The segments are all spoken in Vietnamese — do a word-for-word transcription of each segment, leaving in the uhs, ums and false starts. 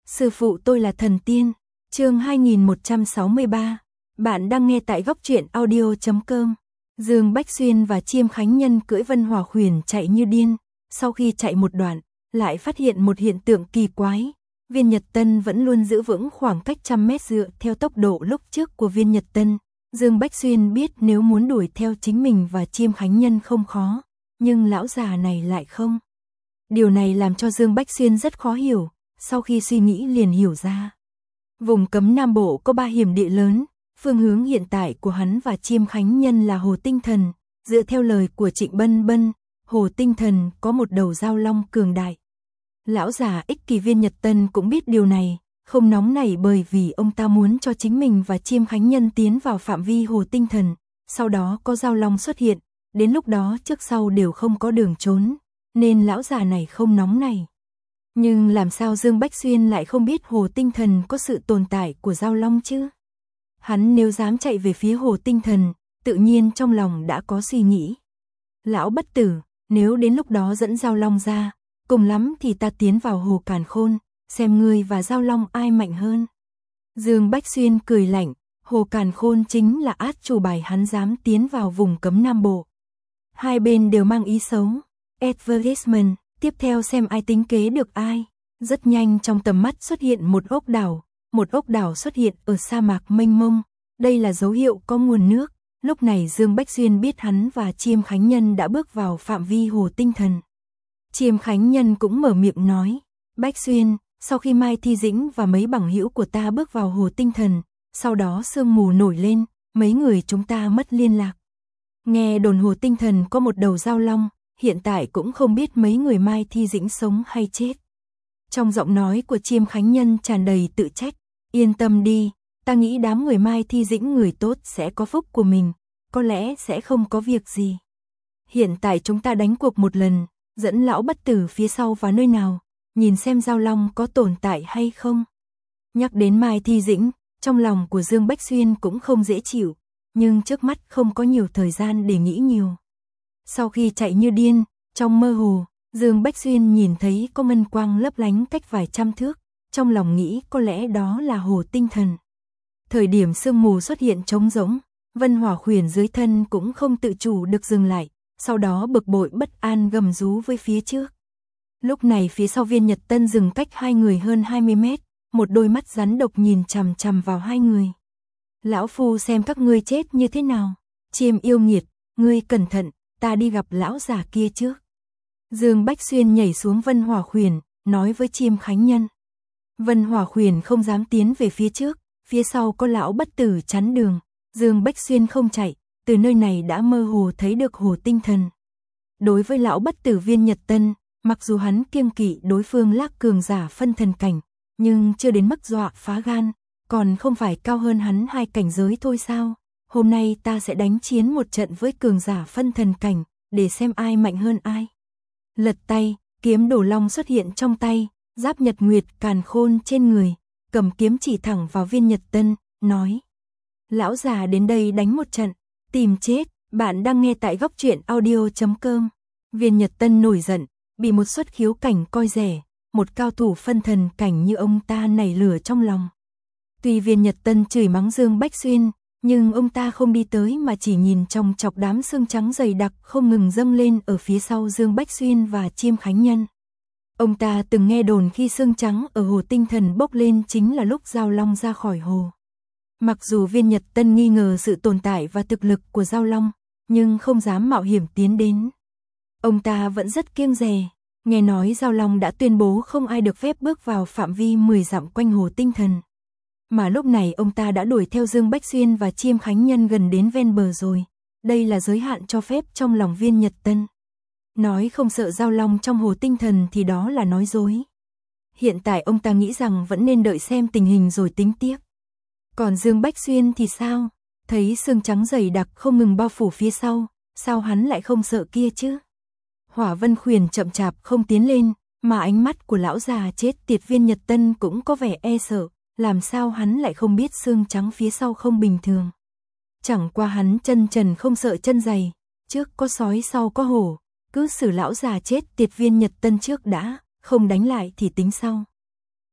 Sư phụ tôi là thần tiên. Chương hai nghìn một trăm sáu mươi ba. Bạn đang nghe tại góc truyện audio chấm com. Dương Bách Xuyên và Chiêm Khánh Nhân cưỡi Vân Hỏa Khuyển chạy như điên, sau khi chạy một đoạn, lại phát hiện một hiện tượng kỳ quái. Viên Nhật Tân vẫn luôn giữ vững khoảng cách trăm mét dựa theo tốc độ lúc trước của Viên Nhật Tân. Dương Bách Xuyên biết nếu muốn đuổi theo chính mình và Chiêm Khánh Nhân không khó, nhưng lão già này lại không. Điều này làm cho Dương Bách Xuyên rất khó hiểu, sau khi suy nghĩ liền hiểu ra. Vùng cấm Nam Bộ có ba hiểm địa lớn, phương hướng hiện tại của hắn và Chiêm Khánh Nhân là Hồ Tinh Thần, dựa theo lời của Trịnh Bân Bân, Hồ Tinh Thần có một đầu giao long cường đại. Lão già ích kỷ Viên Nhật Tân cũng biết điều này, không nóng nảy bởi vì ông ta muốn cho chính mình và Chiêm Khánh Nhân tiến vào phạm vi Hồ Tinh Thần, sau đó có giao long xuất hiện, đến lúc đó trước sau đều không có đường trốn, nên lão già này không nóng nảy. Nhưng làm sao Dương Bách Xuyên lại không biết Hồ Tinh Thần có sự tồn tại của giao long chứ? Hắn nếu dám chạy về phía Hồ Tinh Thần, tự nhiên trong lòng đã có suy nghĩ. Lão bất tử, nếu đến lúc đó dẫn giao long ra, cùng lắm thì ta tiến vào Hồ Càn Khôn, xem ngươi và giao long ai mạnh hơn. Dương Bách Xuyên cười lạnh, Hồ Càn Khôn chính là át chủ bài hắn dám tiến vào vùng cấm Nam Bộ. Hai bên đều mang ý xấu. Advertisement, tiếp theo xem ai tính kế được ai. Rất nhanh trong tầm mắt xuất hiện một ốc đảo, một ốc đảo xuất hiện ở sa mạc mênh mông. Đây là dấu hiệu có nguồn nước. Lúc này Dương Bách Xuyên biết hắn và Chiêm Khánh Nhân đã bước vào phạm vi Hồ Tinh Thần. Chiêm Khánh Nhân cũng mở miệng nói, Bách Xuyên, sau khi Mai Thi Dĩnh và mấy bằng hữu của ta bước vào Hồ Tinh Thần, sau đó sương mù nổi lên, mấy người chúng ta mất liên lạc. Nghe đồn Hồ Tinh Thần có một đầu giao long, hiện tại cũng không biết mấy người Mai Thi Dĩnh sống hay chết. Trong giọng nói của Chiêm Khánh Nhân tràn đầy tự trách, yên tâm đi, ta nghĩ đám người Mai Thi Dĩnh người tốt sẽ có phúc của mình, có lẽ sẽ không có việc gì. Hiện tại chúng ta đánh cuộc một lần, dẫn lão bất tử phía sau vào nơi nào, nhìn xem giao long có tồn tại hay không. Nhắc đến Mai Thi Dĩnh, trong lòng của Dương Bách Xuyên cũng không dễ chịu, nhưng trước mắt không có nhiều thời gian để nghĩ nhiều. Sau khi chạy như điên, trong mơ hồ, Dương Bách Xuyên nhìn thấy có ngân quang lấp lánh cách vài trăm thước, trong lòng nghĩ có lẽ đó là Hồ Tinh Thần. Thời điểm sương mù xuất hiện trống rỗng, Vân Hỏa Khuyển dưới thân cũng không tự chủ được dừng lại, sau đó bực bội bất an gầm rú với phía trước. Lúc này phía sau Viên Nhật Tân dừng cách hai người hơn hai mươi mét, một đôi mắt rắn độc nhìn chằm chằm vào hai người. Lão phu xem các ngươi chết như thế nào. Chiêm yêu nghiệt, ngươi cẩn thận, ta đi gặp lão già kia trước. Dương Bách Xuyên nhảy xuống Vân Hỏa Khuyển, nói với Chiêm Khánh Nhân. Vân Hỏa Khuyển không dám tiến về phía trước, phía sau có lão bất tử chắn đường. Dương Bách Xuyên không chạy, từ nơi này đã mơ hồ thấy được Hồ Tinh Thần. Đối với lão bất tử Viên Nhật Tân, mặc dù hắn kiêng kỵ đối phương lác cường giả phân thần cảnh, nhưng chưa đến mức dọa phá gan, còn không phải cao hơn hắn hai cảnh giới thôi sao? Hôm nay ta sẽ đánh chiến một trận với cường giả phân thần cảnh, để xem ai mạnh hơn ai. Lật tay, kiếm đổ long xuất hiện trong tay, giáp nhật nguyệt càn khôn trên người, cầm kiếm chỉ thẳng vào Viên Nhật Tân, nói. Lão già đến đây đánh một trận, tìm chết, bạn đang nghe tại góc truyện audio chấm com. Viên Nhật Tân nổi giận, bị một xuất khiếu cảnh coi rẻ, một cao thủ phân thần cảnh như ông ta nảy lửa trong lòng. Tuy Viên Nhật Tân chửi mắng Dương Bách Xuyên, nhưng ông ta không đi tới mà chỉ nhìn trong chọc đám xương trắng dày đặc không ngừng dâng lên ở phía sau Dương Bách Xuyên và Chiêm Khánh Nhân. Ông ta từng nghe đồn khi xương trắng ở Hồ Tinh Thần bốc lên chính là lúc giao long ra khỏi hồ. Mặc dù Viên Nhật Tân nghi ngờ sự tồn tại và thực lực của giao long, nhưng không dám mạo hiểm tiến đến. Ông ta vẫn rất kiêng dè, nghe nói giao long đã tuyên bố không ai được phép bước vào phạm vi mười dặm quanh Hồ Tinh Thần. Mà lúc này ông ta đã đuổi theo Dương Bách Xuyên và Chiêm Khánh Nhân gần đến ven bờ rồi. Đây là giới hạn cho phép trong lòng Viên Nhật Tân. Nói không sợ giao long trong Hồ Tinh Thần thì đó là nói dối. Hiện tại ông ta nghĩ rằng vẫn nên đợi xem tình hình rồi tính tiếp. Còn Dương Bách Xuyên thì sao? Thấy xương trắng dày đặc không ngừng bao phủ phía sau, sao hắn lại không sợ kia chứ? Hỏa Vân Khuyển chậm chạp không tiến lên, mà ánh mắt của lão già chết tiệt Viên Nhật Tân cũng có vẻ e sợ, làm sao hắn lại không biết xương trắng phía sau không bình thường. Chẳng qua hắn chân trần không sợ chân dày, trước có sói sau có hổ, cứ xử lão già chết tiệt Viên Nhật Tân trước đã, không đánh lại thì tính sau.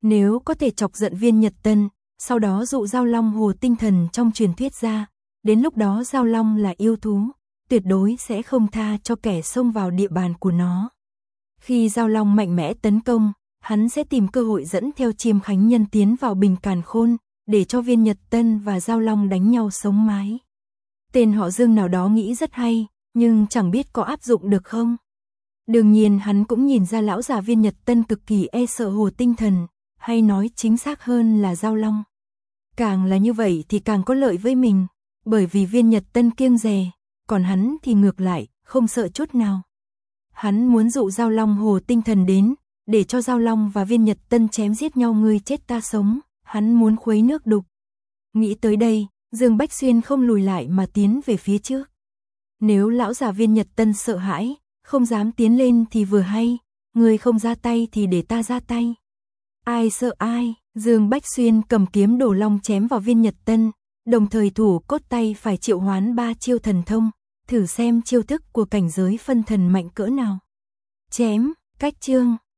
Nếu có thể chọc giận Viên Nhật Tân, sau đó dụ Giao Long Hồ tinh thần trong truyền thuyết ra, đến lúc đó Giao Long là yêu thú, tuyệt đối sẽ không tha cho kẻ xông vào địa bàn của nó. Khi Giao Long mạnh mẽ tấn công, hắn sẽ tìm cơ hội dẫn theo Chiêm Khánh Nhân tiến vào Bình Càn Khôn, để cho Viên Nhật Tân và Giao Long đánh nhau sống mái. Tên họ Dương nào đó nghĩ rất hay, nhưng chẳng biết có áp dụng được không. Đương nhiên hắn cũng nhìn ra lão già Viên Nhật Tân cực kỳ e sợ Hồ tinh thần, hay nói chính xác hơn là Giao Long. Càng là như vậy thì càng có lợi với mình, bởi vì Viên Nhật Tân kiêng dè, còn hắn thì ngược lại, không sợ chút nào. Hắn muốn dụ Giao Long Hồ tinh thần đến, để cho Giao Long và Viên Nhật Tân chém giết nhau ngươi chết ta sống, hắn muốn khuấy nước đục. Nghĩ tới đây, Dương Bách Xuyên không lùi lại mà tiến về phía trước. Nếu lão già Viên Nhật Tân sợ hãi, không dám tiến lên thì vừa hay, người không ra tay thì để ta ra tay. Ai sợ ai, Dương Bách Xuyên cầm kiếm Đồ Long chém vào Viên Nhật Tân, đồng thời thủ cốt tay phải triệu hoán ba chiêu thần thông, thử xem chiêu thức của cảnh giới phân thần mạnh cỡ nào. Chém, cách chương.